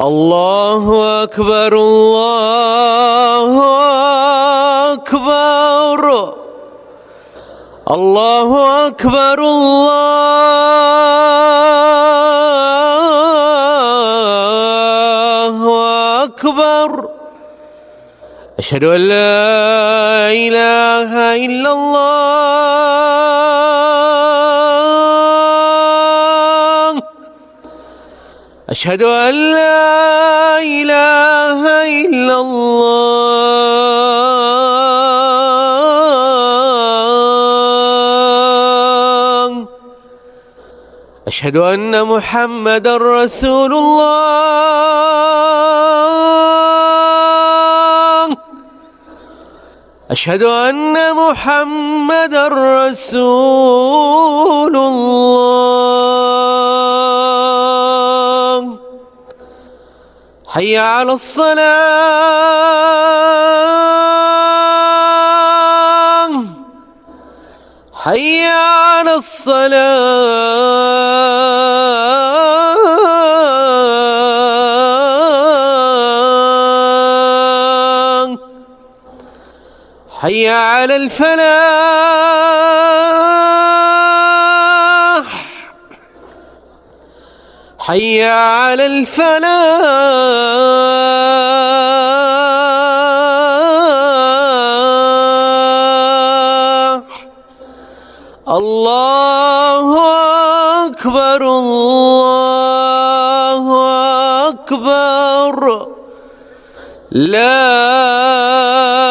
الله أكبر الله أكبر الله أكبر الله أكبر. أشهد أن لا إله إلا الله. أشهد أن لا إله إلا الله. أشهد أن محمدًا رسول الله. أشهد أن محمدًا رسول الله. حي على الصلاة. حي على الصلاة. حي على الفلاح. حي على الفلاح. الله أكبر الله أكبر. لا